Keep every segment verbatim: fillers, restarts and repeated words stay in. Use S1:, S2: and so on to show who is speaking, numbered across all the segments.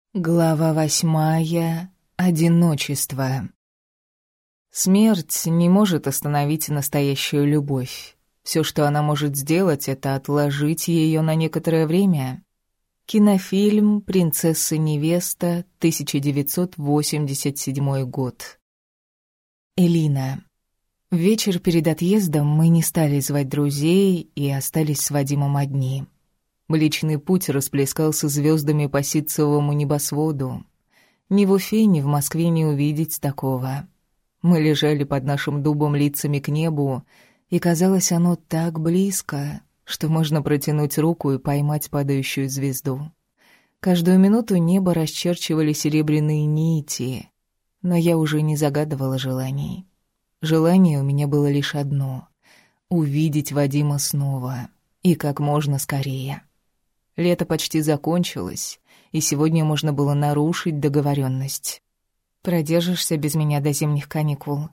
S1: Глава восьмая. Одиночество. Смерть не может остановить настоящую любовь. Все, что она может сделать, это отложить ее на некоторое время. Кинофильм «Принцесса-невеста», тысяча девятьсот восемьдесят седьмой год. Элина. Вечер перед отъездом мы не стали звать друзей и остались с Вадимом одни. Млечный путь расплескался звездами по ситцевому небосводу. Ни в Уфе, ни в Москве не увидеть такого. Мы лежали под нашим дубом лицами к небу, и казалось оно так близко, что можно протянуть руку и поймать падающую звезду. Каждую минуту небо расчерчивали серебряные нити, но я уже не загадывала желаний. Желание у меня было лишь одно — увидеть Вадима снова, и как можно скорее. Лето почти закончилось, и сегодня можно было нарушить договоренность. «Продержишься без меня до зимних каникул?»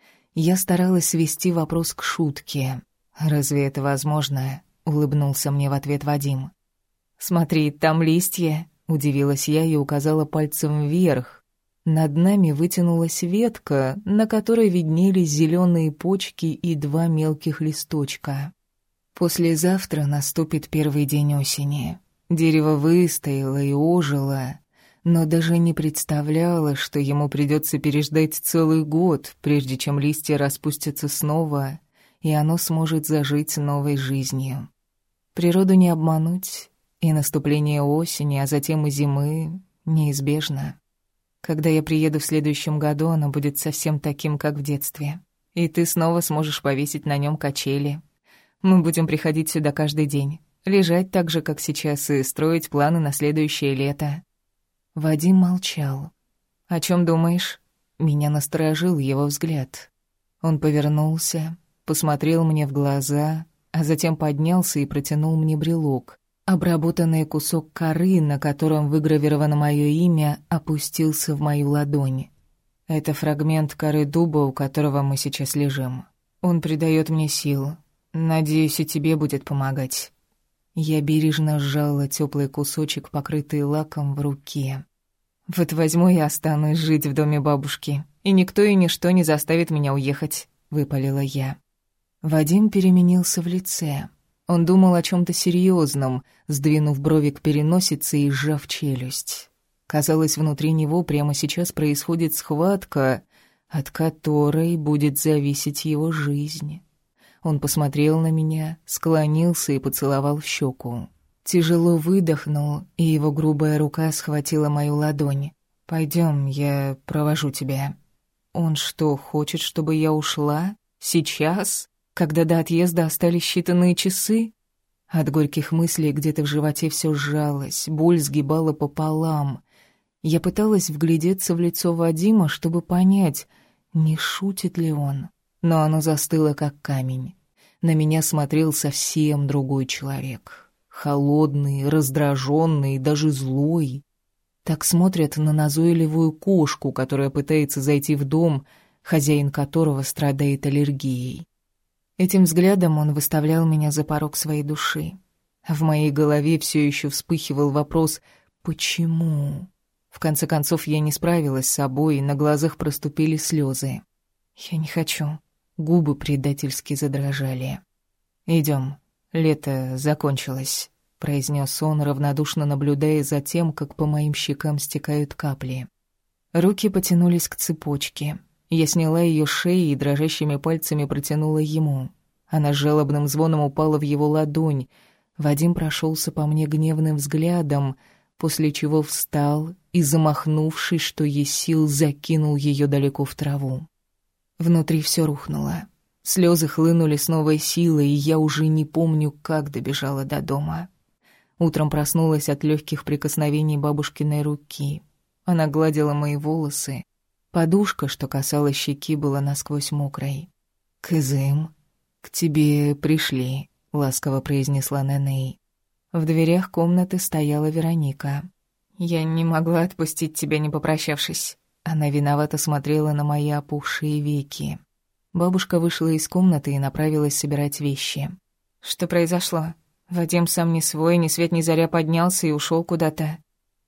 S1: Я старалась свести вопрос к шутке. «Разве это возможно?» — улыбнулся мне в ответ Вадим. «Смотри, там листья», — удивилась я и указала пальцем вверх. Над нами вытянулась ветка, на которой виднелись зеленые почки и два мелких листочка. Послезавтра наступит первый день осени. Дерево выстояло и ожило, но даже не представляло, что ему придется переждать целый год, прежде чем листья распустятся снова, и оно сможет зажить новой жизнью. Природу не обмануть, и наступление осени, а затем и зимы неизбежно. Когда я приеду в следующем году, оно будет совсем таким, как в детстве, и ты снова сможешь повесить на нем качели. Мы будем приходить сюда каждый день, лежать так же, как сейчас, и строить планы на следующее лето». Вадим молчал. «О чем думаешь?» Меня насторожил его взгляд. Он повернулся, посмотрел мне в глаза, а затем поднялся и протянул мне брелок. Обработанный кусок коры, на котором выгравировано мое имя, опустился в мою ладонь. Это фрагмент коры дуба, у которого мы сейчас лежим. Он придает мне сил. Надеюсь, и тебе будет помогать». Я бережно сжала теплый кусочек, покрытый лаком, в руке. «Вот возьму и останусь жить в доме бабушки, и никто и ничто не заставит меня уехать», — выпалила я. Вадим переменился в лице. Он думал о чем-то серьезном, сдвинув брови к переносице и сжав челюсть. Казалось, внутри него прямо сейчас происходит схватка, от которой будет зависеть его жизнь. Он посмотрел на меня, склонился и поцеловал в щеку. Тяжело выдохнул, и его грубая рука схватила мою ладонь. «Пойдем, я провожу тебя». Он что, хочет, чтобы я ушла? Сейчас? Когда до отъезда остались считанные часы? От горьких мыслей где-то в животе все сжалось, боль сгибала пополам. Я пыталась вглядеться в лицо Вадима, чтобы понять, не шутит ли он. Но оно застыло, как камень. На меня смотрел совсем другой человек. Холодный, раздраженный, даже злой. Так смотрят на назойливую кошку, которая пытается зайти в дом, хозяин которого страдает аллергией. Этим взглядом он выставлял меня за порог своей души. В моей голове все еще вспыхивал вопрос «почему?». В конце концов, я не справилась с собой, и на глазах проступили слезы. «Я не хочу». Губы предательски задрожали. «Идем, лето закончилось», — произнес он, равнодушно наблюдая за тем, как по моим щекам стекают капли. Руки потянулись к цепочке. Я сняла ее с шеи и дрожащими пальцами протянула ему. Она с жалобным звоном упала в его ладонь. Вадим прошелся по мне гневным взглядом, после чего встал и, замахнувшись, что есть сил, закинул ее далеко в траву. Внутри все рухнуло. Слезы хлынули с новой силой, и я уже не помню, как добежала до дома. Утром проснулась от легких прикосновений бабушкиной руки. Она гладила мои волосы. Подушка, что касалась щеки, была насквозь мокрой. «Кызым, к тебе пришли», — ласково произнесла Нэнэй. В дверях комнаты стояла Вероника. «Я не могла отпустить тебя, не попрощавшись». Она виновато смотрела на мои опухшие веки. Бабушка вышла из комнаты и направилась собирать вещи. «Что произошло? Вадим сам не свой, ни свет ни заря поднялся и ушел куда-то».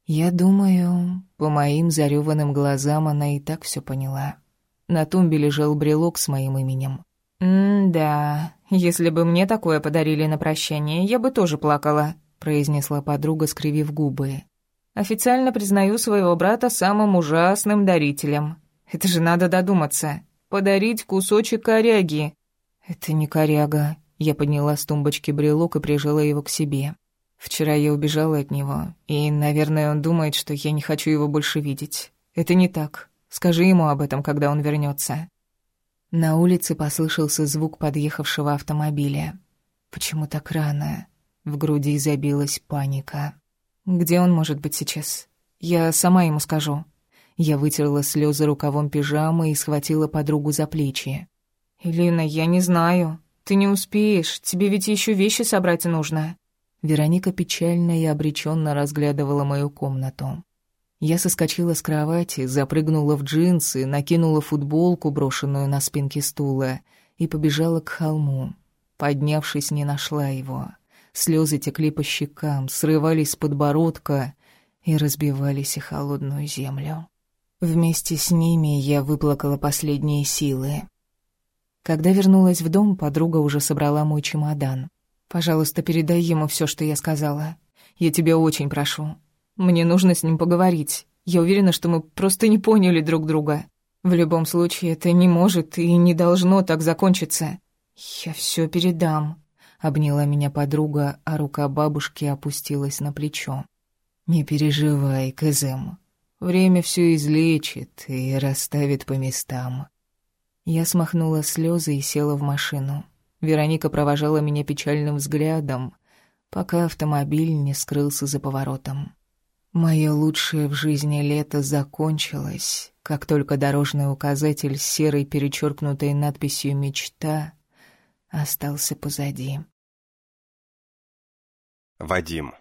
S1: Я думаю, по моим зарёванным глазам она и так всё поняла. На тумбе лежал брелок с моим именем. «М-да, если бы мне такое подарили на прощание, я бы тоже плакала», произнесла подруга, скривив губы. «Официально признаю своего брата самым ужасным дарителем. Это же надо додуматься. Подарить кусочек коряги». «Это не коряга». Я подняла с тумбочки брелок и прижала его к себе. Вчера я убежала от него, и, наверное, он думает, что я не хочу его больше видеть. Это не так. Скажи ему об этом, когда он вернется. На улице послышался звук подъехавшего автомобиля. Почему так рано? В груди забилась паника. Где он может быть сейчас? Я сама ему скажу. Я вытерла слезы рукавом пижамы и схватила подругу за плечи. «Элина, я не знаю. Ты не успеешь. Тебе ведь еще вещи собрать нужно». Вероника печально и обреченно разглядывала мою комнату. Я соскочила с кровати, запрыгнула в джинсы, накинула футболку, брошенную на спинке стула, и побежала к холму. Поднявшись, не нашла его. Слезы текли по щекам, срывались с подбородка и разбивались о холодную землю. Вместе с ними я выплакала последние силы. Когда вернулась в дом, подруга уже собрала мой чемодан. «Пожалуйста, передай ему все, что я сказала. Я тебя очень прошу. Мне нужно с ним поговорить. Я уверена, что мы просто не поняли друг друга. В любом случае, это не может и не должно так закончиться. Я все передам», — обняла меня подруга, а рука бабушки опустилась на плечо. «Не переживай, Кызым. Время все излечит и расставит по местам». Я смахнула слезы и села в машину. Вероника провожала меня печальным взглядом, пока автомобиль не скрылся за поворотом. Мое лучшее в жизни лето закончилось, как только дорожный указатель с серой перечеркнутой надписью «Мечта» остался позади.
S2: Вадим.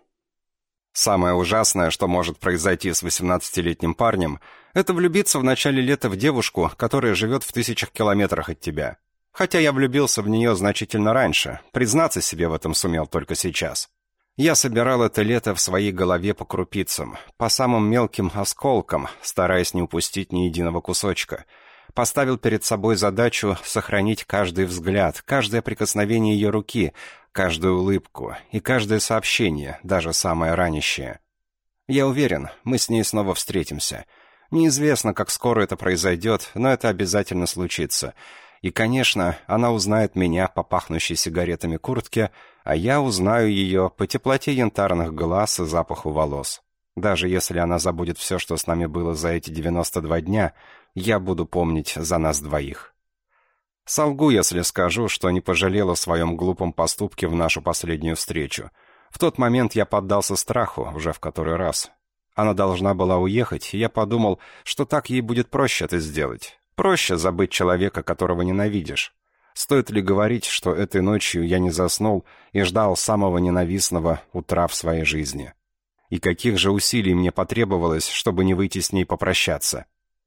S2: Самое ужасное, что может произойти с восемнадцатилетним парнем, это влюбиться в начале лета в девушку, которая живет в тысячах километрах от тебя. Хотя я влюбился в нее значительно раньше, признаться себе в этом сумел только сейчас. Я собирал это лето в своей голове по крупицам, по самым мелким осколкам, стараясь не упустить ни единого кусочка. Поставил перед собой задачу сохранить каждый взгляд, каждое прикосновение ее руки, каждую улыбку и каждое сообщение, даже самое ранящее. Я уверен, мы с ней снова встретимся. Неизвестно, как скоро это произойдет, но это обязательно случится. И, конечно, она узнает меня по пахнущей сигаретами куртке, а я узнаю ее по теплоте янтарных глаз и запаху волос. Даже если она забудет все, что с нами было за эти девяносто два дня, я буду помнить за нас двоих. Солгу, если скажу, что не пожалел о своем глупом поступке в нашу последнюю встречу. В тот момент я поддался страху, уже в который раз. Она должна была уехать, и я подумал, что так ей будет проще это сделать. Проще забыть человека, которого ненавидишь. Стоит ли говорить, что этой ночью я не заснул и ждал самого ненавистного утра в своей жизни? И каких же усилий мне потребовалось, чтобы не выйти с ней попрощаться?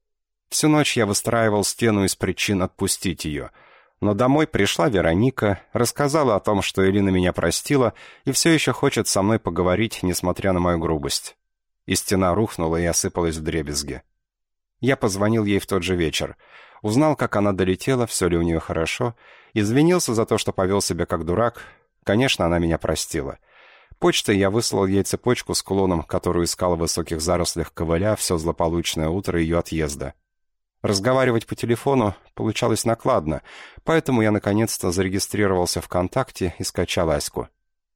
S2: Всю ночь я выстраивал стену из причин отпустить ее. Но домой пришла Вероника, рассказала о том, что Элина меня простила и все еще хочет со мной поговорить, несмотря на мою грубость. И стена рухнула и осыпалась вдребезги. Я позвонил ей в тот же вечер. Узнал, как она долетела, все ли у нее хорошо. Извинился за то, что повел себя как дурак. Конечно, она меня простила. Почтой я выслал ей цепочку с кулоном, которую искал в высоких зарослях ковыля все злополучное утро ее отъезда. Разговаривать по телефону получалось накладно, поэтому я наконец-то зарегистрировался ВКонтакте и скачал Аську.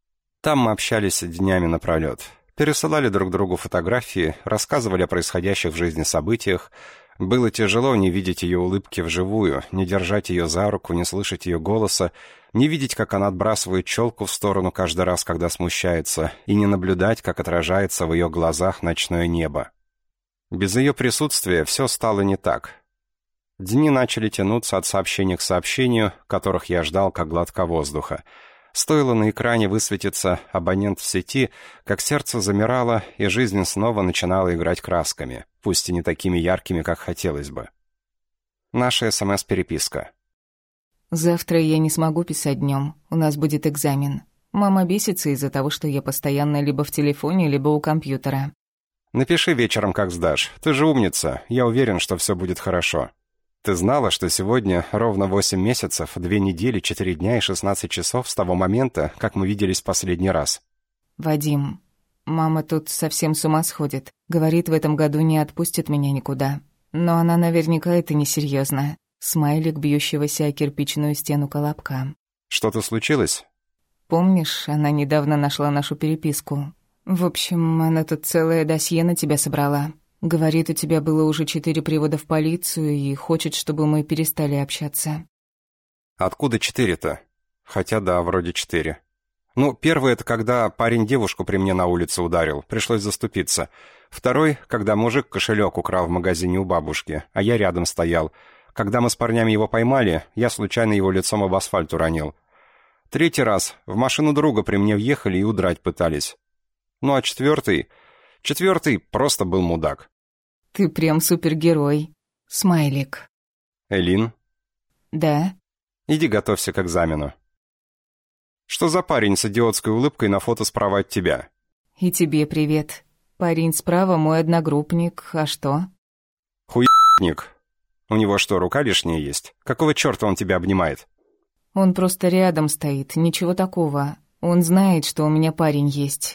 S2: Там мы общались днями напролет. Пересылали друг другу фотографии, рассказывали о происходящих в жизни событиях. Было тяжело не видеть ее улыбки вживую, не держать ее за руку, не слышать ее голоса, не видеть, как она отбрасывает челку в сторону каждый раз, когда смущается, и не наблюдать, как отражается в ее глазах ночное небо. Без ее присутствия все стало не так. Дни начали тянуться от сообщения к сообщению, которых я ждал как глотка воздуха. Стоило на экране высветиться «абонент в сети», как сердце замирало, и жизнь снова начинала играть красками, пусть и не такими яркими, как хотелось бы. Наша СМС-переписка.
S1: «Завтра я не смогу писать днем. У нас будет экзамен. Мама бесится из-за того, что я постоянно либо в телефоне, либо у компьютера».
S2: Напиши вечером, как сдашь. Ты же умница, я уверен, что все будет хорошо. Ты знала, что сегодня ровно восемь месяцев, две недели, четыре дня и шестнадцать часов с того момента, как мы виделись в последний раз?
S1: Вадим, мама тут совсем с ума сходит. Говорит, в этом году не отпустит меня никуда. Но она наверняка это несерьезно. Смайлик, бьющегося о кирпичную стену колобка.
S2: Что-то случилось?
S1: Помнишь, она недавно нашла нашу переписку? В общем, она тут целое досье на тебя собрала. Говорит, у тебя было уже четыре привода в полицию и хочет, чтобы мы перестали общаться.
S2: Откуда четыре-то? Хотя да, вроде четыре. Ну, первый — это когда парень девушку при мне на улице ударил, пришлось заступиться. Второй — когда мужик кошелек украл в магазине у бабушки, а я рядом стоял. Когда мы с парнями его поймали, я случайно его лицом об асфальт уронил. Третий раз — в машину друга при мне въехали и удрать пытались. Ну а четвертый... Четвертый просто был мудак.
S1: Ты прям супергерой. Смайлик.
S2: Элин?
S1: Да?
S2: Иди готовься к экзамену. Что за парень с идиотской улыбкой на фото справа от тебя?
S1: И тебе привет. Парень справа мой одногруппник, а что?
S2: Хуйник. У него что, рука лишняя есть? Какого черта он тебя обнимает?
S1: Он просто рядом стоит, ничего такого. Он знает, что у меня парень есть.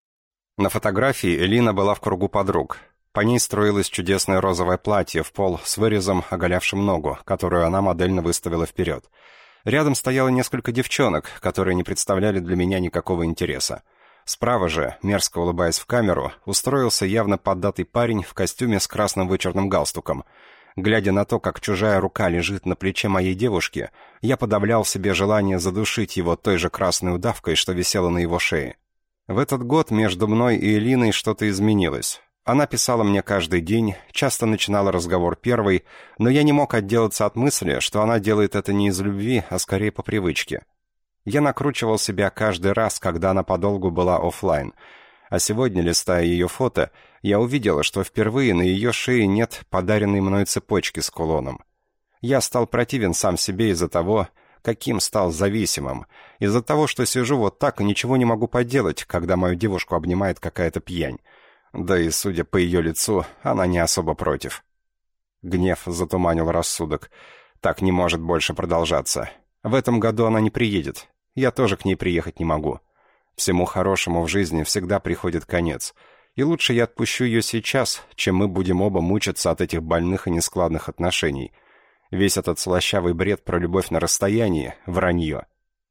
S2: На фотографии Элина была в кругу подруг. По ней строилось чудесное розовое платье в пол с вырезом, оголявшим ногу, которую она модельно выставила вперед. Рядом стояло несколько девчонок, которые не представляли для меня никакого интереса. Справа же, мерзко улыбаясь в камеру, устроился явно поддатый парень в костюме с красным вычурным галстуком. Глядя на то, как чужая рука лежит на плече моей девушки, я подавлял в себе желание задушить его той же красной удавкой, что висела на его шее. В этот год между мной и Элиной что-то изменилось. Она писала мне каждый день, часто начинала разговор первой, но я не мог отделаться от мысли, что она делает это не из любви, а скорее по привычке. Я накручивал себя каждый раз, когда она подолгу была офлайн. А сегодня, листая ее фото, я увидела, что впервые на ее шее нет подаренной мной цепочки с кулоном. Я стал противен сам себе из-за того, каким стал зависимым, из-за того, что сижу вот так и ничего не могу поделать, когда мою девушку обнимает какая-то пьянь. Да и, судя по ее лицу, она не особо против. Гнев затуманил рассудок. Так не может больше продолжаться. В этом году она не приедет. Я тоже к ней приехать не могу. Всему хорошему в жизни всегда приходит конец. И лучше я отпущу ее сейчас, чем мы будем оба мучиться от этих больных и нескладных отношений. Весь этот слащавый бред про любовь на расстоянии — вранье.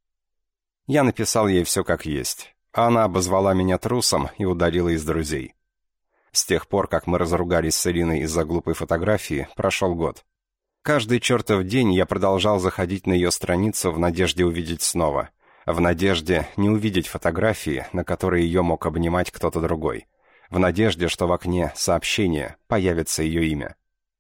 S2: Я написал ей все как есть. А она обозвала меня трусом и удалила из друзей. С тех пор, как мы разругались с Элиной из-за глупой фотографии, прошел год. Каждый чертов день я продолжал заходить на ее страницу в надежде увидеть снова. В надежде не увидеть фотографии, на которые ее мог обнимать кто-то другой. В надежде, что в окне сообщения появится ее имя.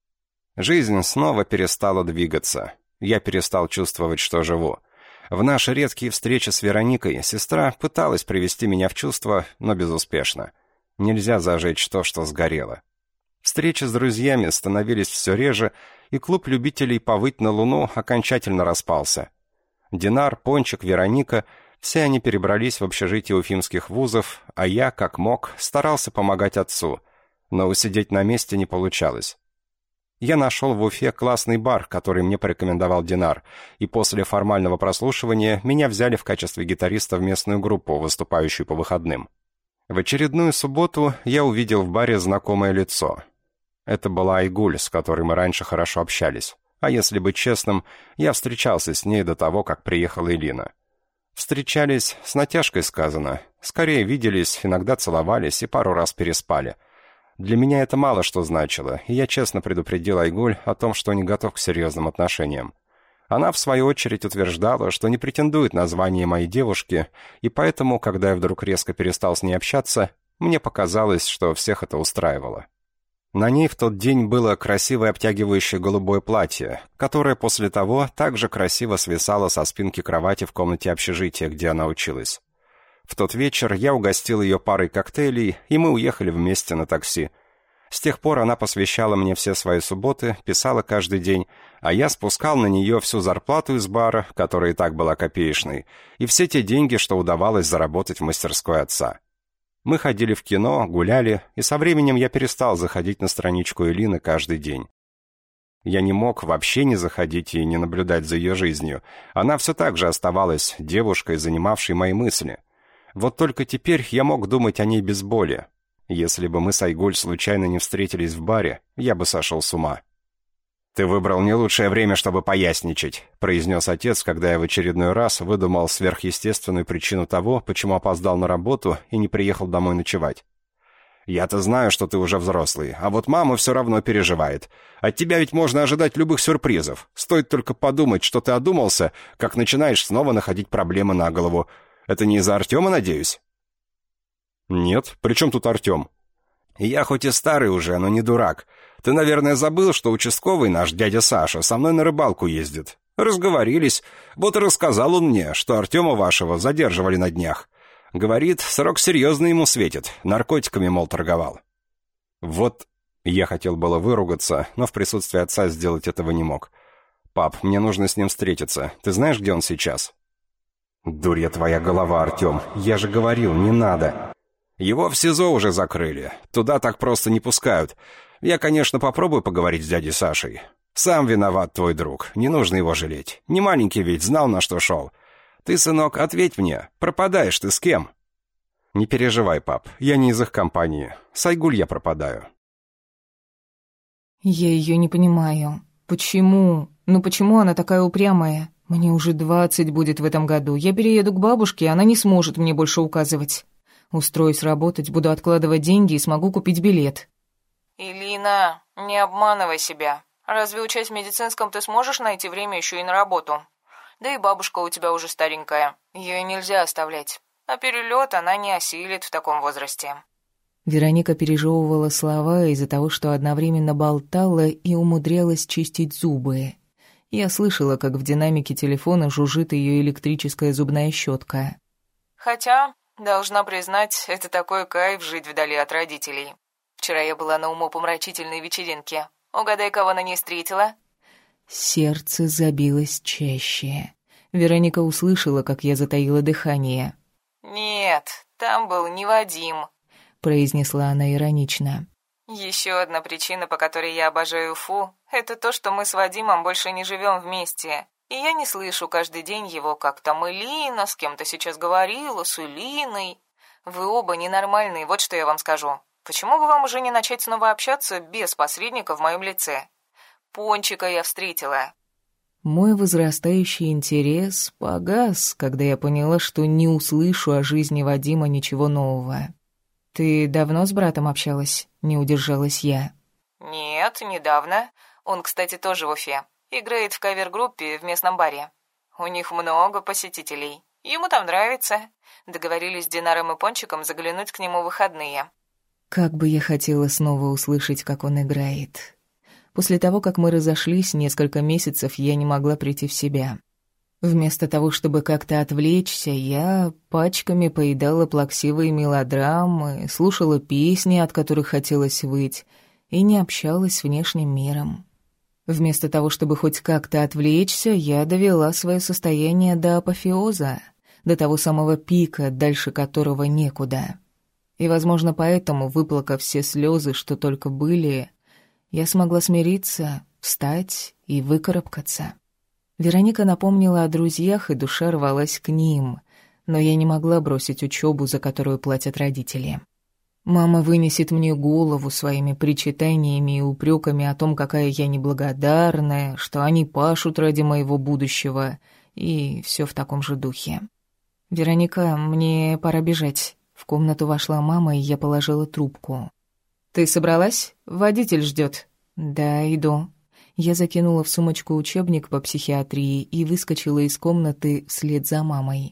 S2: Жизнь снова перестала двигаться. Я перестал чувствовать, что живу. В наши редкие встречи с Вероникой сестра пыталась привести меня в чувство, но безуспешно. Нельзя зажечь то, что сгорело. Встречи с друзьями становились все реже, и клуб любителей повыть на луну окончательно распался. Динар, Пончик, Вероника — все они перебрались в общежитие уфимских вузов, а я, как мог, старался помогать отцу, но усидеть на месте не получалось. Я нашел в Уфе классный бар, который мне порекомендовал Динар, и после формального прослушивания меня взяли в качестве гитариста в местную группу, выступающую по выходным. В очередную субботу я увидел в баре знакомое лицо. Это была Айгуль, с которой мы раньше хорошо общались. А если быть честным, я встречался с ней до того, как приехала Элина. Встречались, с натяжкой сказано. Скорее виделись, иногда целовались и пару раз переспали. Для меня это мало что значило, и я честно предупредил Айгуль о том, что не готов к серьезным отношениям. Она, в свою очередь, утверждала, что не претендует на звание моей девушки, и поэтому, когда я вдруг резко перестал с ней общаться, мне показалось, что всех это устраивало. На ней в тот день было красивое обтягивающее голубое платье, которое после того также красиво свисало со спинки кровати в комнате общежития, где она училась. В тот вечер я угостил ее парой коктейлей, и мы уехали вместе на такси. С тех пор она посвящала мне все свои субботы, писала каждый день, а я спускал на нее всю зарплату из бара, которая и так была копеечной, и все те деньги, что удавалось заработать в мастерской отца. Мы ходили в кино, гуляли, и со временем я перестал заходить на страничку Элины каждый день. Я не мог вообще не заходить и не наблюдать за ее жизнью. Она все так же оставалась девушкой, занимавшей мои мысли. Вот только теперь я мог думать о ней без боли. Если бы мы с Айгуль случайно не встретились в баре, я бы сошел с ума. «Ты выбрал не лучшее время, чтобы поясничать», — произнес отец, когда я в очередной раз выдумал сверхъестественную причину того, почему опоздал на работу и не приехал домой ночевать. «Я-то знаю, что ты уже взрослый, а вот мама все равно переживает. От тебя ведь можно ожидать любых сюрпризов. Стоит только подумать, что ты одумался, как начинаешь снова находить проблемы на голову. Это не из-за Артема, надеюсь?» «Нет, при чем тут Артем?» «Я хоть и старый уже, но не дурак. Ты, наверное, забыл, что участковый наш дядя Саша со мной на рыбалку ездит. Разговорились. Вот и рассказал он мне, что Артема вашего задерживали на днях. Говорит, срок серьезный ему светит. Наркотиками, мол, торговал». Вот я хотел было выругаться, но в присутствии отца сделать этого не мог. «Пап, мне нужно с ним встретиться. Ты знаешь, где он сейчас?» «Дурья твоя голова, Артем. Я же говорил, не надо». «Его в СИЗО уже закрыли. Туда так просто не пускают. Я, конечно, попробую поговорить с дядей Сашей. Сам виноват твой друг. Не нужно его жалеть. Не маленький ведь, знал, на что шел. Ты, сынок, ответь мне. Пропадаешь ты с кем?» «Не переживай, пап. Я не из их компании. С Айгуль я пропадаю».
S1: Я ее не понимаю. Почему? Ну почему она такая упрямая? Мне уже двадцать будет в этом году. Я перееду к бабушке, она не сможет мне больше указывать. Устроюсь работать, буду откладывать деньги и смогу купить билет.
S3: «Элина, не обманывай себя. Разве учась в медицинском ты сможешь найти время еще и на работу? Да и бабушка у тебя уже старенькая. Ее нельзя оставлять. А перелет она не осилит в таком возрасте».
S1: Вероника пережевывала слова из-за того, что одновременно болтала и умудрялась чистить зубы. Я слышала, как в динамике телефона жужжит ее электрическая зубная щетка.
S3: «Хотя, должна признать, это такой кайф жить вдали от родителей. Вчера я была на умопомрачительной вечеринке. Угадай, кого на ней встретила?»
S1: Сердце забилось чаще. Вероника услышала, как я затаила дыхание.
S3: «Нет, там был не Вадим»,
S1: — произнесла она иронично.
S3: «Еще одна причина, по которой я обожаю Уфу, это то, что мы с Вадимом больше не живем вместе. И я не слышу каждый день его, как там Элина с кем-то сейчас говорила, с Элиной. Вы оба ненормальные, вот что я вам скажу. Почему бы вам уже не начать снова общаться без посредника в моем лице? Пончика я встретила».
S1: Мой возрастающий интерес погас, когда я поняла, что не услышу о жизни Вадима ничего нового. «Ты давно с братом общалась?» — не удержалась я.
S3: «Нет, недавно. Он, кстати, тоже в Уфе. Играет в кавер-группе в местном баре. У них много посетителей. Ему там нравится. Договорились с Динаром и Пончиком заглянуть к нему в выходные».
S1: Как бы я хотела снова услышать, как он играет. После того, как мы разошлись несколько месяцев, я не могла прийти в себя. Вместо того, чтобы как-то отвлечься, я пачками поедала плаксивые мелодрамы, слушала песни, от которых хотелось выть, и не общалась с внешним миром. Вместо того, чтобы хоть как-то отвлечься, я довела свое состояние до апофеоза, до того самого пика, дальше которого некуда. И, возможно, поэтому, выплакав все слезы, что только были, я смогла смириться, встать и выкарабкаться. Вероника напомнила о друзьях, и душа рвалась к ним, но я не могла бросить учебу, за которую платят родители. Мама вынесет мне голову своими причитаниями и упреками о том, какая я неблагодарная, что они пашут ради моего будущего, и все в таком же духе. «Вероника, мне пора бежать». В комнату вошла мама, и я положила трубку. «Ты собралась? Водитель ждет». «Да, иду». Я закинула в сумочку учебник по психиатрии и выскочила из комнаты вслед за мамой.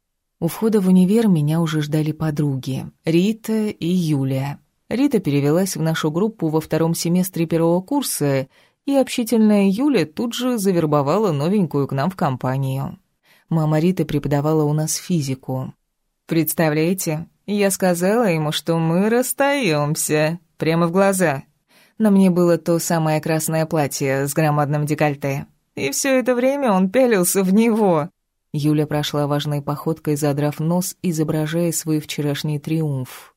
S1: У входа в универ меня уже ждали подруги — Рита и Юля. Рита перевелась в нашу группу во втором семестре первого курса, и общительная Юля тут же завербовала новенькую к нам в компанию. Мама Риты преподавала у нас физику. «Представляете, я сказала ему, что мы расстаемся, прямо в глаза. На мне было то самое красное платье с громадным декольте. И все это время он пялился в него». Юля прошла важной походкой, задрав нос, изображая свой вчерашний триумф.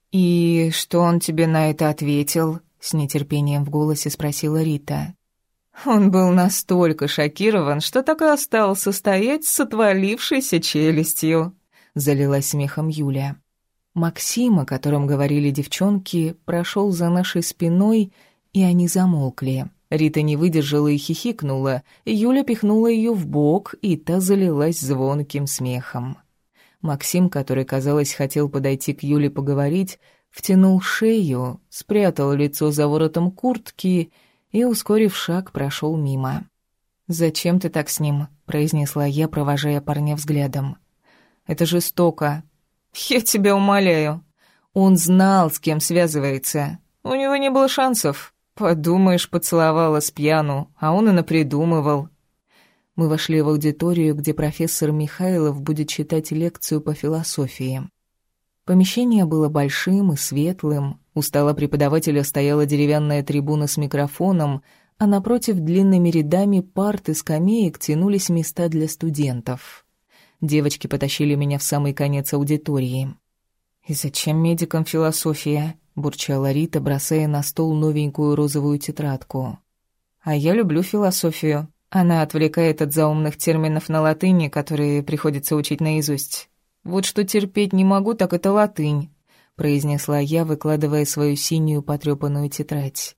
S1: «И что он тебе на это ответил?» — с нетерпением в голосе спросила Рита. Он был настолько шокирован, что так и остался стоять с отвалившейся челюстью. Залилась смехом Юля. Максим, о котором говорили девчонки, прошел за нашей спиной, и они замолкли. Рита не выдержала и хихикнула, Юля пихнула ее в бок, и та залилась звонким смехом. Максим, который, казалось, хотел подойти к Юле поговорить, втянул шею, спрятал лицо за воротом куртки и, ускорив шаг, прошел мимо. «Зачем ты так с ним?» — произнесла я, провожая парня взглядом. «Это жестоко». «Я тебя умоляю». Он знал, с кем связывается. У него не было шансов. Подумаешь, поцеловала с пьяну, а он и напридумывал. Мы вошли в аудиторию, где профессор Михайлов будет читать лекцию по философии. Помещение было большим и светлым. У стола преподавателя стояла деревянная трибуна с микрофоном, а напротив длинными рядами парт и скамеек тянулись места для студентов. Девочки потащили меня в самый конец аудитории. «И зачем медикам философия?» — бурчала Рита, бросая на стол новенькую розовую тетрадку. «А я люблю философию. Она отвлекает от заумных терминов на латыни, которые приходится учить наизусть. Вот что терпеть не могу, так это латынь», — произнесла я, выкладывая свою синюю потрёпанную тетрадь.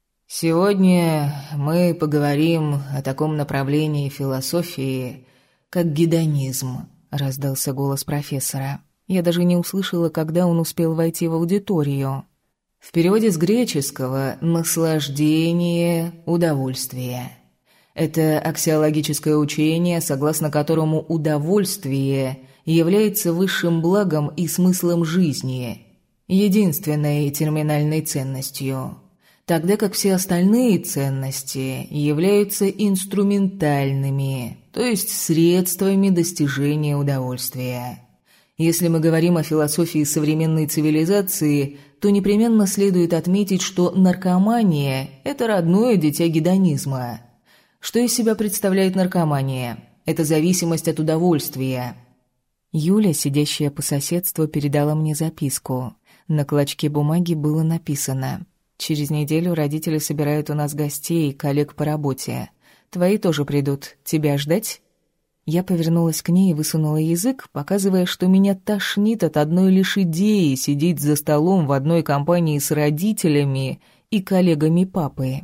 S1: «Сегодня мы поговорим о таком направлении философии, как гедонизм», — раздался голос профессора. Я даже не услышала, когда он успел войти в аудиторию. В переводе с греческого «наслаждение, удовольствие». Это аксиологическое учение, согласно которому удовольствие является высшим благом и смыслом жизни, единственной терминальной ценностью, тогда как все остальные ценности являются инструментальными, то есть средствами достижения удовольствия. Если мы говорим о философии современной цивилизации, то непременно следует отметить, что наркомания – это родное дитя гедонизма. Что из себя представляет наркомания? Это зависимость от удовольствия. Юля, сидящая по соседству, передала мне записку. На клочке бумаги было написано: «Через неделю родители собирают у нас гостей, коллег по работе. Твои тоже придут. Тебя ждать?» Я повернулась к ней и высунула язык, показывая, что меня тошнит от одной лишь идеи сидеть за столом в одной компании с родителями и коллегами папы.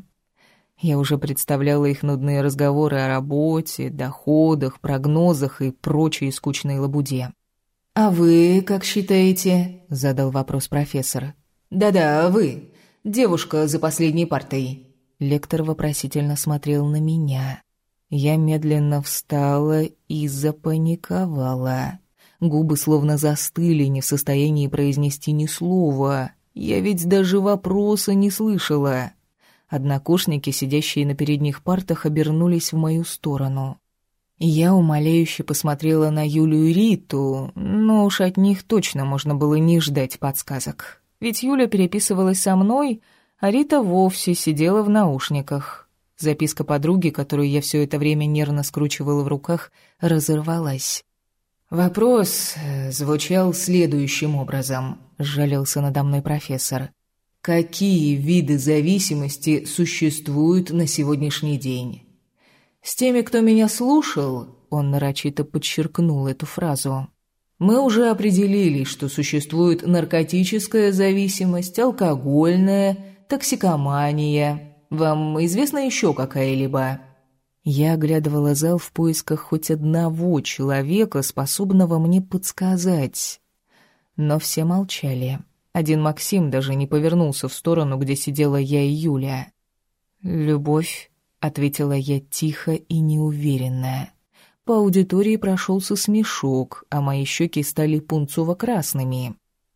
S1: Я уже представляла их нудные разговоры о работе, доходах, прогнозах и прочей скучной лабуде. «А вы как считаете?» — задал вопрос профессор. «Да-да, вы. Девушка за последней партой». Лектор вопросительно смотрел на меня. Я медленно встала и запаниковала. Губы словно застыли, не в состоянии произнести ни слова. Я ведь даже вопроса не слышала. Однокурсники, сидящие на передних партах, обернулись в мою сторону. Я умоляюще посмотрела на Юлю и Риту, но уж от них точно можно было не ждать подсказок. Ведь Юля переписывалась со мной, а Рита вовсе сидела в наушниках. Записка подруги, которую я все это время нервно скручивала в руках, разорвалась. «Вопрос звучал следующим образом», — сжалился надо мной профессор. «Какие виды зависимости существуют на сегодняшний день?» «С теми, кто меня слушал», — он нарочито подчеркнул эту фразу, «мы уже определили, что существует наркотическая зависимость, алкогольная, токсикомания. Вам известна еще какая-либо?» Я оглядывала зал в поисках хоть одного человека, способного мне подсказать. Но все молчали. Один Максим даже не повернулся в сторону, где сидела я и Юля. «Любовь», — ответила я тихо и неуверенно. По аудитории прошелся смешок, а мои щеки стали пунцово-красными.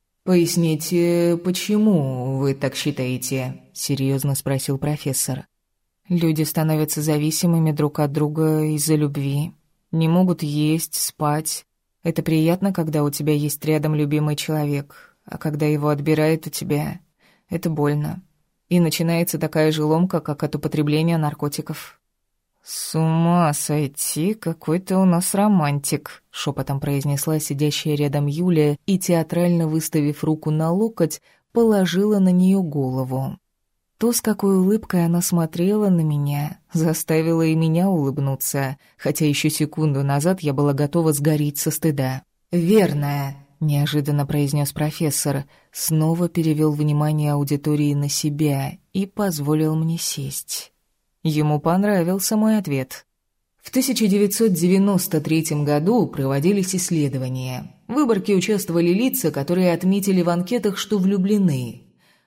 S1: «Поясните, почему вы так считаете?» — серьезно спросил профессор. «Люди становятся зависимыми друг от друга из-за любви. Не могут есть, спать. Это приятно, когда у тебя есть рядом любимый человек, а когда его отбирают у тебя, это больно. И начинается такая же ломка, как от употребления наркотиков». «С ума сойти, какой ты у нас романтик», — шепотом произнесла сидящая рядом Юлия и, театрально выставив руку на локоть, положила на нее голову. То, с какой улыбкой она смотрела на меня, заставило и меня улыбнуться, хотя еще секунду назад я была готова сгореть со стыда. «Верно», — неожиданно произнес профессор, снова перевел внимание аудитории на себя и позволил мне сесть. Ему понравился мой ответ. В тысяча девятьсот девяносто третьем году проводились исследования. В выборке участвовали лица, которые отметили в анкетах, что влюблены.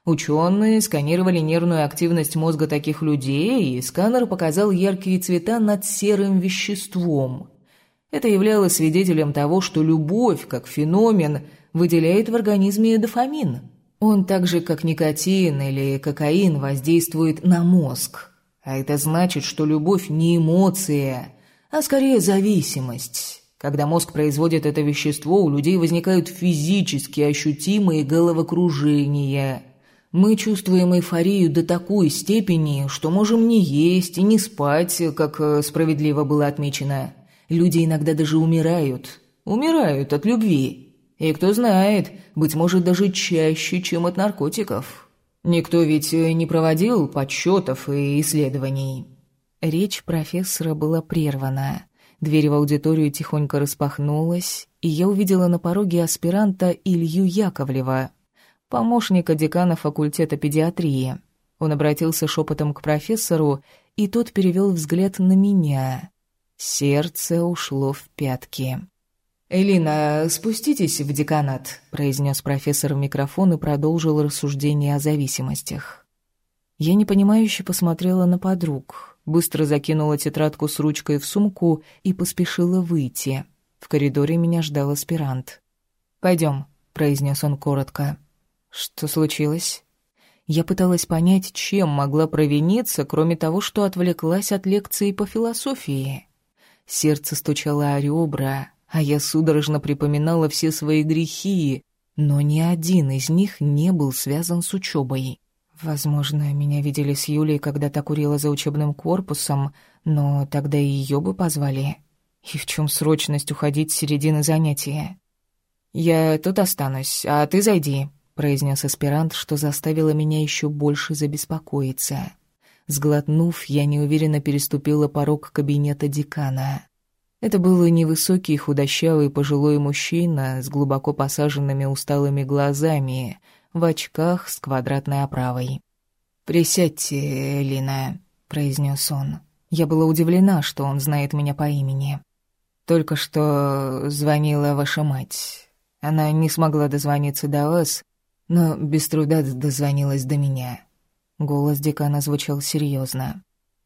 S1: Ученые сканировали нервную активность мозга таких людей, и сканер показал яркие цвета над серым веществом. Это являлось свидетелем того, что любовь, как феномен, выделяет в организме дофамин. Он так же, как никотин или кокаин, воздействует на мозг. А это значит, что любовь не эмоция, а скорее зависимость. Когда мозг производит это вещество, у людей возникают физически ощутимые головокружения. Мы чувствуем эйфорию до такой степени, что можем не есть и не спать, как справедливо было отмечено. Люди иногда даже умирают. Умирают от любви. И кто знает, быть может, даже чаще, чем от наркотиков. Никто ведь не проводил подсчетов и исследований. Речь профессора была прервана. Дверь в аудиторию тихонько распахнулась, и я увидела на пороге аспиранта Илью Яковлева, помощника декана факультета педиатрии. Он обратился шепотом к профессору, и тот перевел взгляд на меня. Сердце ушло в пятки. «Элина, спуститесь в деканат», — произнес профессор в микрофон и продолжил рассуждение о зависимостях. Я непонимающе посмотрела на подруг, быстро закинула тетрадку с ручкой в сумку и поспешила выйти. В коридоре меня ждал аспирант. «Пойдем», — произнес он коротко. «Что случилось?» Я пыталась понять, чем могла провиниться, кроме того, что отвлеклась от лекции по философии. Сердце стучало о ребра, а я судорожно припоминала все свои грехи, но ни один из них не был связан с учебой. Возможно, меня видели с Юлей, когда та курила за учебным корпусом, но тогда и ее бы позвали. И в чем срочность уходить с середины занятия? «Я тут останусь, а ты зайди», — произнес аспирант, что заставило меня еще больше забеспокоиться. Сглотнув, я неуверенно переступила порог кабинета декана. Это был невысокий, худощавый пожилой мужчина с глубоко посаженными усталыми глазами, в очках с квадратной оправой. «Присядьте, Элина», — произнес он. Я была удивлена, что он знает меня по имени. «Только что звонила ваша мать. Она не смогла дозвониться до вас, но без труда дозвонилась до меня». Голос декана звучал серьезно.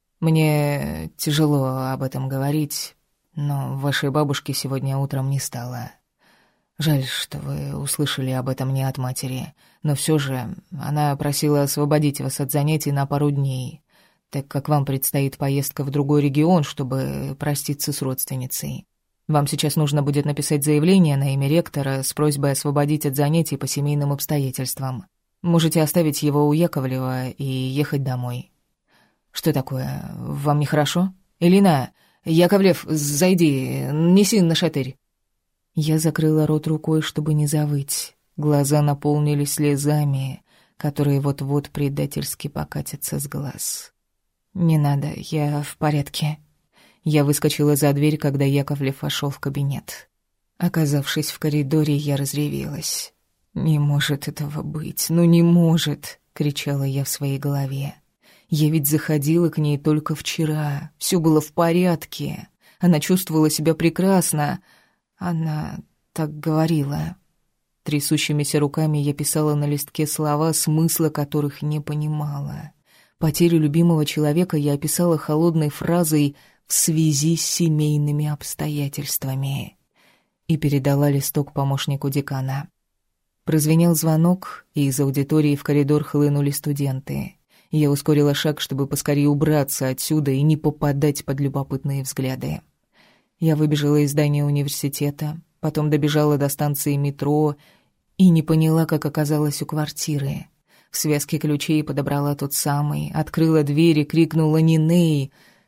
S1: «Мне тяжело об этом говорить, но вашей бабушки сегодня утром не стало. Жаль, что вы услышали об этом не от матери, но все же она просила освободить вас от занятий на пару дней, так как вам предстоит поездка в другой регион, чтобы проститься с родственницей. Вам сейчас нужно будет написать заявление на имя ректора с просьбой освободить от занятий по семейным обстоятельствам. Можете оставить его у Яковлева и ехать домой». «Что такое? Вам нехорошо? Элина, Яковлев, зайди, неси на шатырь». Я закрыла рот рукой, чтобы не завыть. Глаза наполнились слезами, которые вот-вот предательски покатятся с глаз. «Не надо, я в порядке». Я выскочила за дверь, когда Яковлев вошел в кабинет. Оказавшись в коридоре, я разревелась. «Не может этого быть, ну не может!» — кричала я в своей голове. Я ведь заходила к ней только вчера, все было в порядке. Она чувствовала себя прекрасно. Она так говорила. Трясущимися руками я писала на листке слова, смысла которых не понимала. Потерю любимого человека я описала холодной фразой «в связи с семейными обстоятельствами» и передала листок помощнику декана. Прозвенел звонок, и из аудитории в коридор хлынули студенты. Я ускорила шаг, чтобы поскорее убраться отсюда и не попадать под любопытные взгляды. Я выбежала из здания университета, потом добежала до станции метро и не поняла, как оказалась у квартиры. В связке ключей подобрала тот самый, открыла дверь и крикнула «Ниней!».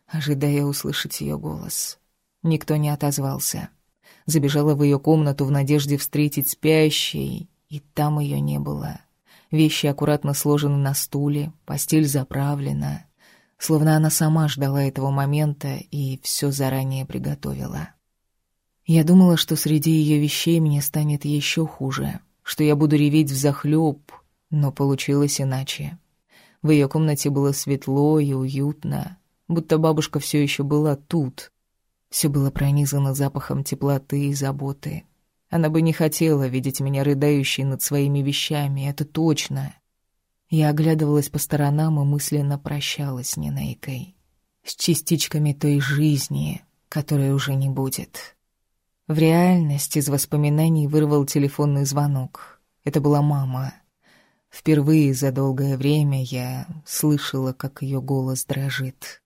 S1: ожидая услышать ее голос. Никто не отозвался. Забежала в ее комнату в надежде встретить спящей, и там ее не было. Вещи аккуратно сложены на стуле, постель заправлена. Словно она сама ждала этого момента и все заранее приготовила. Я думала, что среди ее вещей мне станет еще хуже, что я буду реветь взахлёб, но получилось иначе. В ее комнате было светло и уютно, будто бабушка все еще была тут. Все было пронизано запахом теплоты и заботы. Она бы не хотела видеть меня рыдающей над своими вещами, это точно. Я оглядывалась по сторонам и мысленно прощалась с Нинейкой. С частичками той жизни, которой уже не будет. В реальность из воспоминаний вырвал телефонный звонок. Это была мама. Впервые за долгое время я слышала, как ее голос дрожит.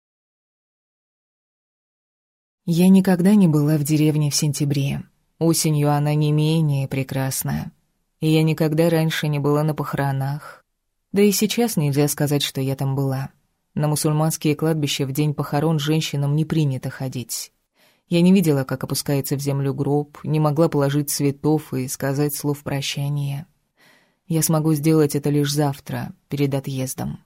S1: Я никогда не была в деревне в сентябре. Осенью она не менее прекрасна. И я никогда раньше не была на похоронах. Да и сейчас нельзя сказать, что я там была. На мусульманские кладбища в день похорон женщинам не принято ходить. Я не видела, как опускается в землю гроб, не могла положить цветов и сказать слов прощания. Я смогу сделать это лишь завтра, перед отъездом.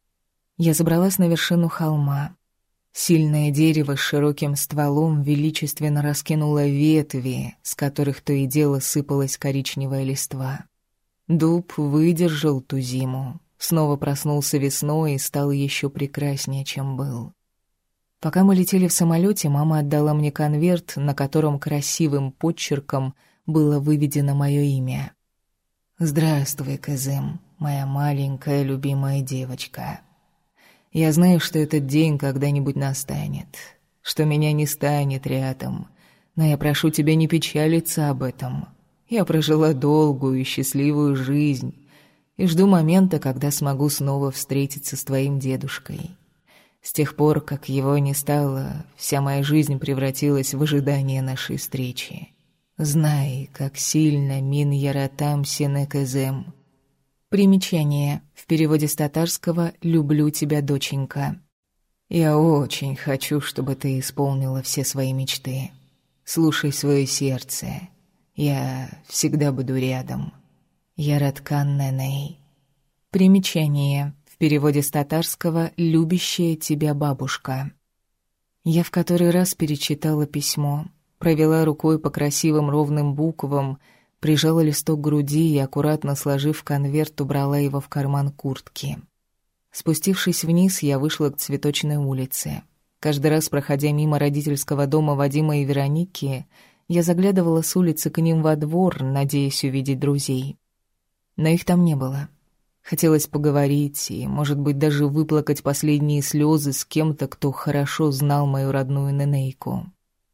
S1: Я забралась на вершину холма. Сильное дерево с широким стволом величественно раскинуло ветви, с которых то и дело сыпалась коричневая листва. Дуб выдержал ту зиму, снова проснулся весной и стал еще прекраснее, чем был. Пока мы летели в самолете, мама отдала мне конверт, на котором красивым почерком было выведено мое имя. «Здравствуй, Кызым, моя маленькая любимая девочка. Я знаю, что этот день когда-нибудь настанет, что меня не станет рядом, но я прошу тебя не печалиться об этом. Я прожила долгую и счастливую жизнь и жду момента, когда смогу снова встретиться с твоим дедушкой. С тех пор, как его не стало, вся моя жизнь превратилась в ожидание нашей встречи. Знай, как сильно мин яратам сенекэзэм». Примечание. В переводе с татарского «люблю тебя, доченька». Я очень хочу, чтобы ты исполнила все свои мечты. Слушай свое сердце. Я всегда буду рядом. Яраткан Неней. Примечание. В переводе с татарского «любящая тебя бабушка». Я в который раз перечитала письмо, провела рукой по красивым ровным буквам, прижала листок к груди и, аккуратно сложив конверт, убрала его в карман куртки. Спустившись вниз, я вышла к Цветочной улице. Каждый раз, проходя мимо родительского дома Вадима и Вероники, я заглядывала с улицы к ним во двор, надеясь увидеть друзей. Но их там не было. Хотелось поговорить и, может быть, даже выплакать последние слезы с кем-то, кто хорошо знал мою родную Нинейку.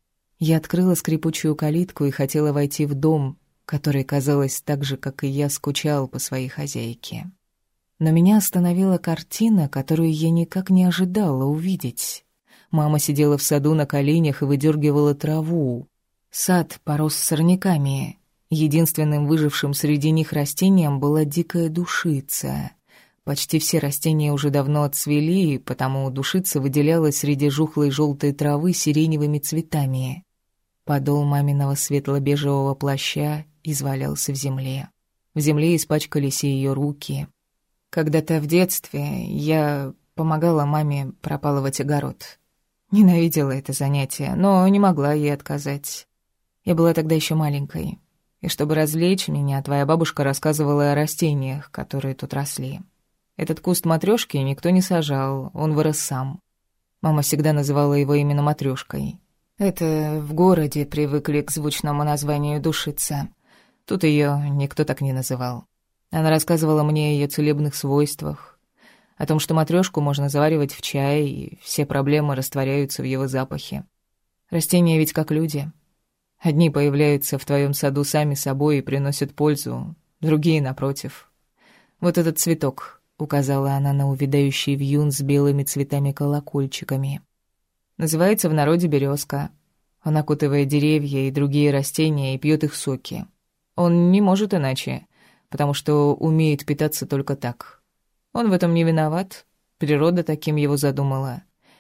S1: Я открыла скрипучую калитку и хотела войти в дом, который, казалось, так же, как и я, скучал по своей хозяйке. Но меня остановила картина, которую я никак не ожидала увидеть. Мама сидела в саду на коленях и выдергивала траву. Сад порос сорняками. Единственным выжившим среди них растением была дикая душица. Почти все растения уже давно отцвели, потому душица выделялась среди жухлой желтой травы сиреневыми цветами. Подол маминого светло-бежевого плаща извалялся в земле. В земле испачкались и ее руки. Когда-то в детстве я помогала маме пропалывать огород. Ненавидела это занятие, но не могла ей отказать. Я была тогда еще маленькой, и чтобы развлечь меня, твоя бабушка рассказывала о растениях, которые тут росли. Этот куст матрешки никто не сажал, он вырос сам. Мама всегда называла его именно матрешкой. Это в городе привыкли к звучному названию душица. Тут ее никто так не называл. Она рассказывала мне о ее целебных свойствах, о том, что матрешку можно заваривать в чай, и все проблемы растворяются в его запахе. Растения ведь как люди. Одни появляются в твоем саду сами собой и приносят пользу, другие, напротив. Вот этот цветок, указала она на увядающий вьюн с белыми цветами-колокольчиками. Называется в народе березка. Он окутывает деревья и другие растения и пьет их соки. Он не может иначе, потому что умеет питаться только так. Он в этом не виноват, природа таким его задумала.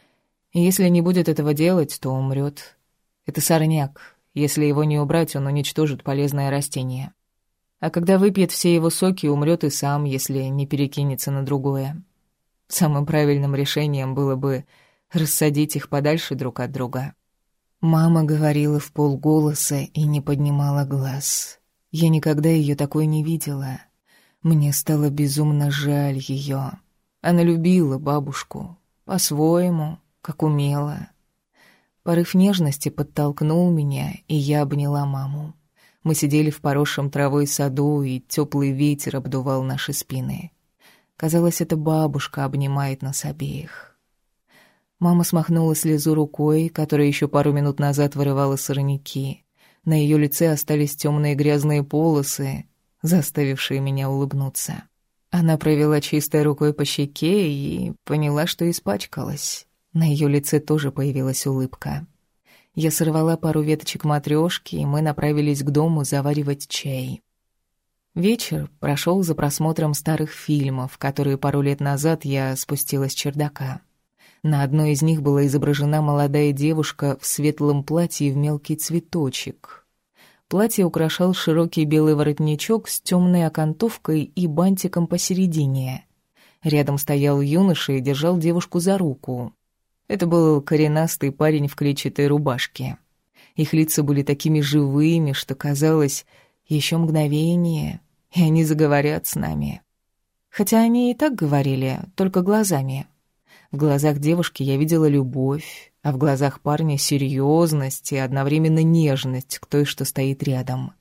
S1: И если не будет этого делать, то умрет. Это сорняк. Если его не убрать, он уничтожит полезное растение. А когда выпьет все его соки, умрет и сам, если не перекинется на другое. Самым правильным решением было бы рассадить их подальше друг от друга. Мама говорила вполголоса и не поднимала глаз. Я никогда ее такой не видела. Мне стало безумно жаль ее. Она любила бабушку. По-своему, как умела. Порыв нежности подтолкнул меня, и я обняла маму. Мы сидели в поросшем травой саду, и теплый ветер обдувал наши спины. Казалось, это бабушка обнимает нас обеих. Мама смахнула слезу рукой, которая еще пару минут назад вырывала сорняки. На ее лице остались темные грязные полосы, заставившие меня улыбнуться. Она провела чистой рукой по щеке и поняла, что испачкалась. На ее лице тоже появилась улыбка. Я сорвала пару веточек матрёшки, и мы направились к дому заваривать чай. Вечер прошел за просмотром старых фильмов, которые пару лет назад я спустила с чердака. На одной из них была изображена молодая девушка в светлом платье в мелкий цветочек. Платье украшал широкий белый воротничок с темной окантовкой и бантиком посередине. Рядом стоял юноша и держал девушку за руку. Это был коренастый парень в клетчатой рубашке. Их лица были такими живыми, что казалось, еще мгновение, и они заговорят с нами. Хотя они и так говорили, только глазами. В глазах девушки я видела любовь, а в глазах парня серьезность и одновременно нежность к той, что стоит рядом.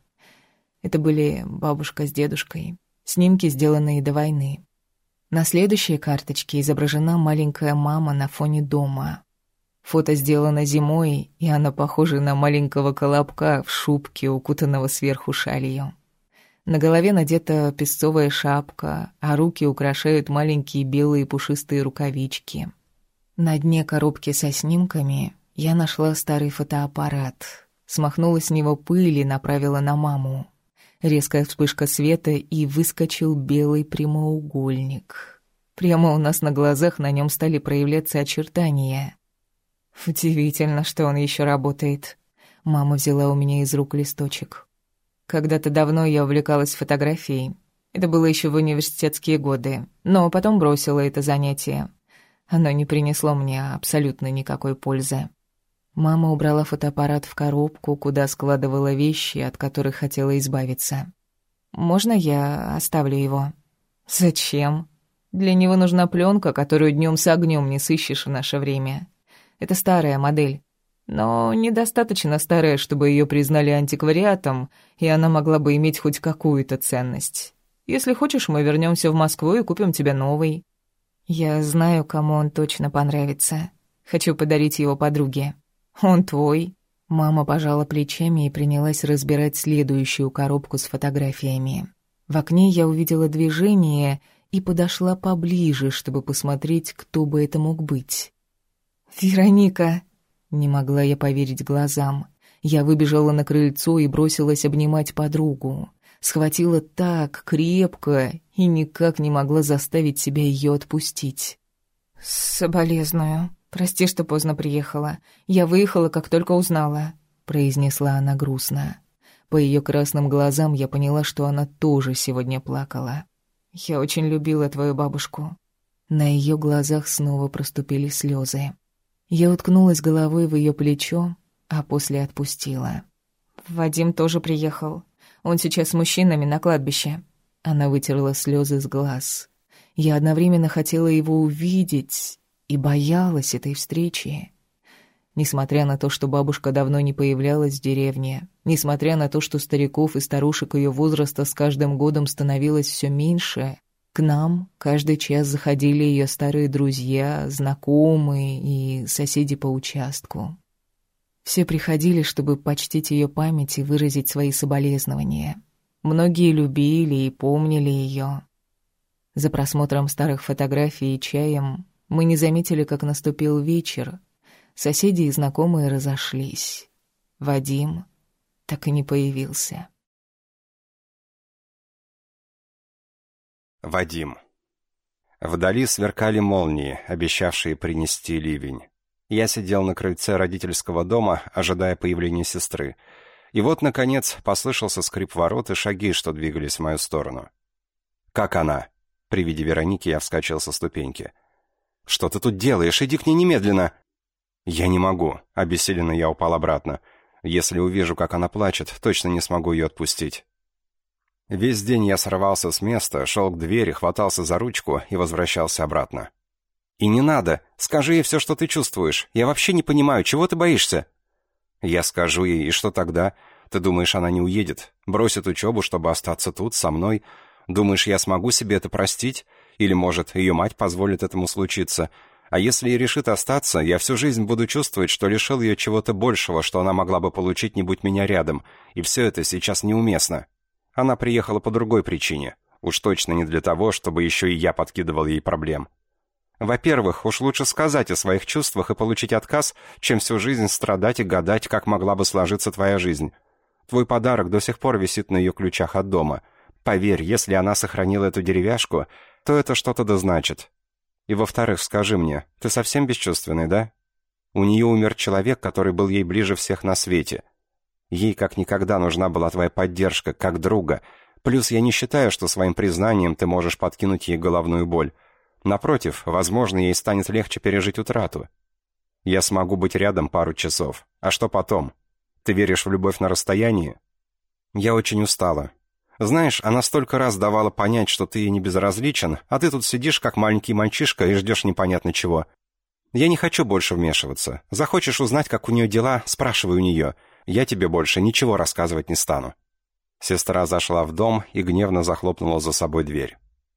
S1: Это были бабушка с дедушкой, снимки, сделанные до войны. На следующей карточке изображена маленькая мама на фоне дома. Фото сделано зимой, и она похожа на маленького колобка в шубке, укутанного сверху шалью. На голове надета песцовая шапка, а руки украшают маленькие белые пушистые рукавички. На дне коробки со снимками я нашла старый фотоаппарат, смахнула с него пыль и направила на маму. Резкая вспышка света, и выскочил белый прямоугольник. Прямо у нас на глазах на нем стали проявляться очертания. Удивительно, что он еще работает. Мама взяла у меня из рук листочек. Когда-то давно я увлекалась фотографией. Это было еще в университетские годы, но потом бросила это занятие. Оно не принесло мне абсолютно никакой пользы. Мама убрала фотоаппарат в коробку, куда складывала вещи, от которых хотела избавиться. «Можно я оставлю его?» «Зачем? Для него нужна пленка, которую днем с огнем не сыщешь в наше время. Это старая модель, но недостаточно старая, чтобы ее признали антиквариатом, и она могла бы иметь хоть какую-то ценность. Если хочешь, мы вернемся в Москву и купим тебе новый. Я знаю, кому он точно понравится. Хочу подарить его подруге. Он твой». Мама пожала плечами и принялась разбирать следующую коробку с фотографиями. В окне я увидела движение и подошла поближе, чтобы посмотреть, кто бы это мог быть. «Вероника!» Не могла я поверить глазам. Я выбежала на крыльцо и бросилась обнимать подругу. Схватила так крепко и никак не могла заставить себя ее отпустить. «Соболезную. Прости, что поздно приехала. Я выехала, как только узнала», — произнесла она грустно. По ее красным глазам я поняла, что она тоже сегодня плакала. «Я очень любила твою бабушку». На ее глазах снова проступили слезы. Я уткнулась головой в ее плечо, а после отпустила. «Вадим тоже приехал. Он сейчас с мужчинами на кладбище». Она вытерла слезы с глаз. Я одновременно хотела его увидеть и боялась этой встречи. Несмотря на то, что бабушка давно не появлялась в деревне, несмотря на то, что стариков и старушек ее возраста с каждым годом становилось все меньше, к нам каждый час заходили ее старые друзья, знакомые и соседи по участку. Все приходили, чтобы почтить ее память и выразить свои соболезнования. Многие любили и помнили ее. За просмотром старых фотографий и чаем мы не заметили, как наступил вечер. Соседи и знакомые разошлись. Вадим так и не появился.
S2: Вадим. Вдали сверкали молнии, обещавшие принести ливень. Я сидел на крыльце родительского дома, ожидая появления сестры. И вот, наконец, послышался скрип ворот и шаги, что двигались в мою сторону. «Как она?» При виде Вероники я вскочил со ступеньки. «Что ты тут делаешь? Иди к ней немедленно!» «Я не могу», — обессиленно я упал обратно. «Если увижу, как она плачет, точно не смогу ее отпустить». Весь день я сорвался с места, шел к двери, хватался за ручку и возвращался обратно. «И не надо! Скажи ей все, что ты чувствуешь. Я вообще не понимаю, чего ты боишься?» «Я скажу ей, и что тогда? Ты думаешь, она не уедет? Бросит учебу, чтобы остаться тут, со мной? Думаешь, я смогу себе это простить? Или, может, ее мать позволит этому случиться? А если и решит остаться, я всю жизнь буду чувствовать, что лишил ее чего-то большего, что она могла бы получить, не будь меня рядом. И все это сейчас неуместно. Она приехала по другой причине. Уж точно не для того, чтобы еще и я подкидывал ей проблем. Во-первых, уж лучше сказать о своих чувствах и получить отказ, чем всю жизнь страдать и гадать, как могла бы сложиться твоя жизнь. Твой подарок до сих пор висит на ее ключах от дома. Поверь, если она сохранила эту деревяшку, то это что-то да значит. И во-вторых, скажи мне, ты совсем бесчувственный, да? У нее умер человек, который был ей ближе всех на свете. Ей как никогда нужна была твоя поддержка, как друга. Плюс я не считаю, что своим признанием ты можешь подкинуть ей головную боль. Напротив, возможно, ей станет легче пережить утрату. Я смогу быть рядом пару часов. А что потом? Ты веришь в любовь на расстоянии? Я очень устала. Знаешь, она столько раз давала понять, что ты ей не безразличен, а ты тут сидишь, как маленький мальчишка, и ждешь непонятно чего. Я не хочу больше вмешиваться. Захочешь узнать, как у нее дела, спрашивай у нее. Я тебе больше ничего рассказывать не стану». Сестра зашла в дом и гневно захлопнула за собой дверь.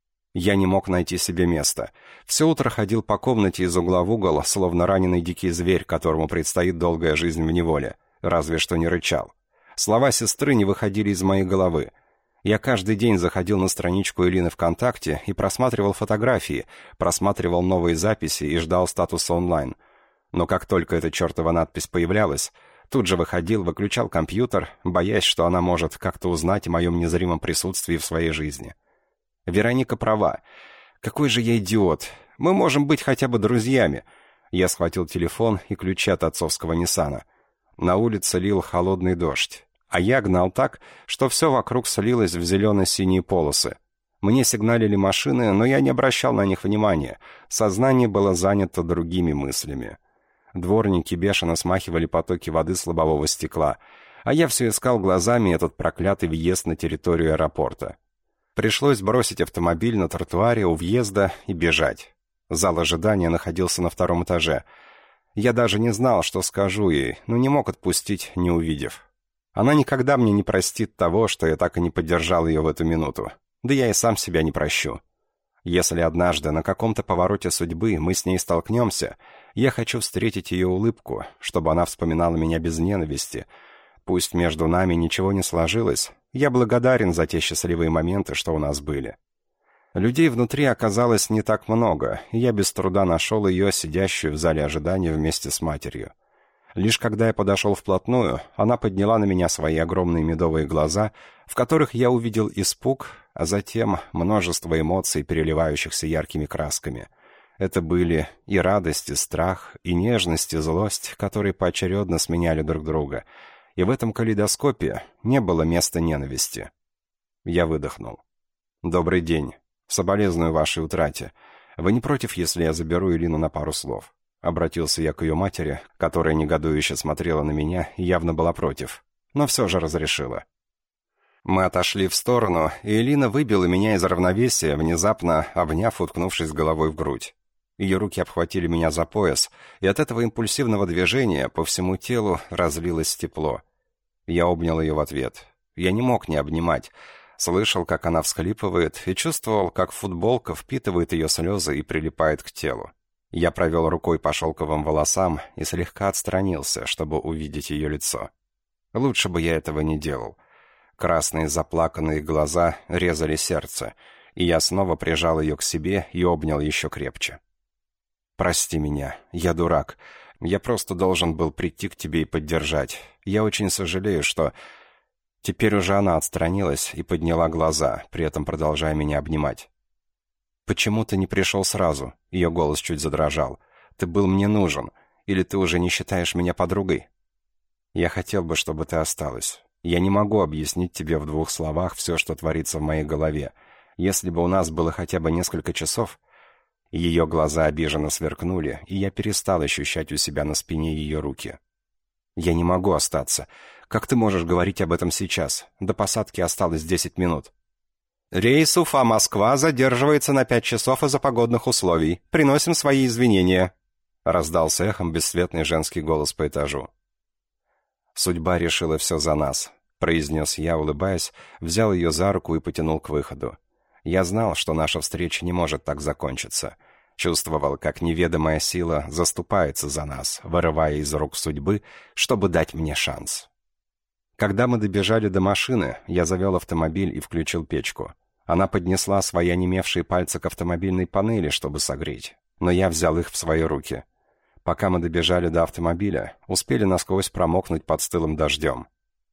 S2: Я не мог найти себе места. Все утро ходил по комнате из угла в угол, словно раненый дикий зверь, которому предстоит долгая жизнь в неволе. Разве что не рычал. Слова сестры не выходили из моей головы. Я каждый день заходил на страничку Элины ВКонтакте и просматривал фотографии, просматривал новые записи и ждал статуса онлайн. Но как только эта чертова надпись появлялась, тут же выходил, выключал компьютер, боясь, что она может как-то узнать о моем незримом присутствии в своей жизни. Вероника права. Какой же я идиот. Мы можем быть хотя бы друзьями. Я схватил телефон и ключи от отцовского Ниссана. На улице лил холодный дождь. А я гнал так, что все вокруг слилось в зелено-синие полосы. Мне сигналили машины, но я не обращал на них внимания. Сознание было занято другими мыслями. Дворники бешено смахивали потоки воды с лобового стекла, а я все искал глазами этот проклятый въезд на территорию аэропорта. Пришлось бросить автомобиль на тротуаре у въезда и бежать. Зал ожидания находился на втором этаже. Я даже не знал, что скажу ей, но не мог отпустить, не увидев. Она никогда мне не простит того, что я так и не поддержал ее в эту минуту. Да я и сам себя не прощу. Если однажды на каком-то повороте судьбы мы с ней столкнемся, я хочу встретить ее улыбку, чтобы она вспоминала меня без ненависти. Пусть между нами ничего не сложилось, я благодарен за те счастливые моменты, что у нас были. Людей внутри оказалось не так много, и я без труда нашел ее, сидящую в зале ожидания вместе с матерью. Лишь когда я подошел вплотную, она подняла на меня свои огромные медовые глаза, в которых я увидел испуг, а затем множество эмоций, переливающихся яркими красками. Это были и радость, и страх, и нежность, и злость, которые поочередно сменяли друг друга. И в этом калейдоскопе не было места ненависти. Я выдохнул. «Добрый день. Соболезную вашей утрате. Вы не против, если я заберу Элину на пару слов?» Обратился я к ее матери, которая негодующе смотрела на меня и явно была против, но все же разрешила. Мы отошли в сторону, и Элина выбила меня из равновесия, внезапно обняв, уткнувшись головой в грудь. Ее руки обхватили меня за пояс, и от этого импульсивного движения по всему телу разлилось тепло. Я обнял ее в ответ. Я не мог не обнимать. Слышал, как она всхлипывает, и чувствовал, как футболка впитывает ее слезы и прилипает к телу. Я провел рукой по шелковым волосам и слегка отстранился, чтобы увидеть ее лицо. Лучше бы я этого не делал. Красные заплаканные глаза резали сердце, и я снова прижал ее к себе и обнял еще крепче. «Прости меня, я дурак. Я просто должен был прийти к тебе и поддержать. Я очень сожалею, что...» Теперь уже она отстранилась и подняла глаза, при этом продолжая меня обнимать. «Почему ты не пришел сразу?» Ее голос чуть задрожал. «Ты был мне нужен. Или ты уже не считаешь меня подругой? Я хотел бы, чтобы ты осталась. Я не могу объяснить тебе в двух словах все, что творится в моей голове. Если бы у нас было хотя бы несколько часов...» Ее глаза обиженно сверкнули, и я перестал ощущать у себя на спине ее руки. «Я не могу остаться. Как ты можешь говорить об этом сейчас? До посадки осталось десять минут». «Рейс Уфа-Москва задерживается на пять часов из-за погодных условий. Приносим свои извинения», — раздался эхом бесцветный женский голос по этажу. «Судьба решила все за нас», — произнес я, улыбаясь, взял ее за руку и потянул к выходу. Я знал, что наша встреча не может так закончиться. Чувствовал, как неведомая сила заступается за нас, вырывая из рук судьбы, чтобы дать мне шанс. Когда мы добежали до машины, я завел автомобиль и включил печку. Она поднесла свои онемевшие пальцы к автомобильной панели, чтобы согреть, но я взял их в свои руки. Пока мы добежали до автомобиля, успели насквозь промокнуть под стылым дождем.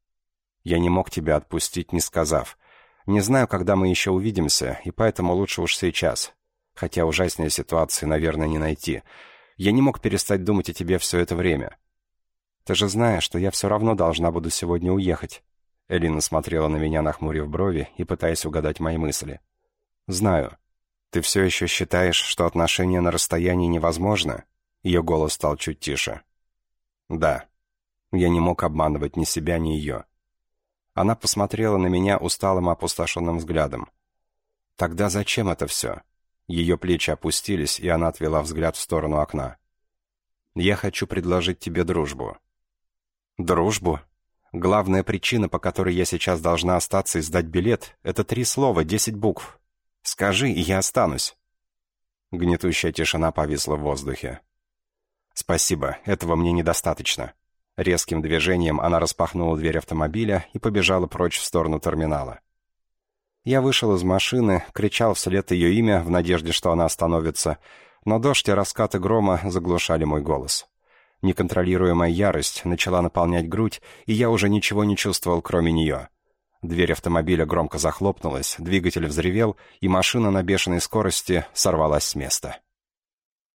S2: «Я не мог тебя отпустить, не сказав. Не знаю, когда мы еще увидимся, и поэтому лучше уж сейчас. Хотя ужаснее ситуации, наверное, не найти. Я не мог перестать думать о тебе все это время. Ты же знаешь, что я все равно должна буду сегодня уехать». Элина смотрела на меня, нахмурив брови и пытаясь угадать мои мысли. «Знаю. Ты все еще считаешь, что отношения на расстоянии невозможно?» Ее голос стал чуть тише. «Да. Я не мог обманывать ни себя, ни ее». Она посмотрела на меня усталым опустошенным взглядом. «Тогда зачем это все?» Ее плечи опустились, и она отвела взгляд в сторону окна. «Я хочу предложить тебе дружбу». «Дружбу? Главная причина, по которой я сейчас должна остаться и сдать билет, это три слова, десять букв. Скажи, и я останусь». Гнетущая тишина повисла в воздухе. «Спасибо, этого мне недостаточно». Резким движением она распахнула дверь автомобиля и побежала прочь в сторону терминала. Я вышел из машины, кричал вслед ее имя в надежде, что она остановится, но дождь и раскаты грома заглушали мой голос. Неконтролируемая ярость начала наполнять грудь, и я уже ничего не чувствовал, кроме нее. Дверь автомобиля громко захлопнулась, двигатель взревел, и машина на бешеной скорости сорвалась с места.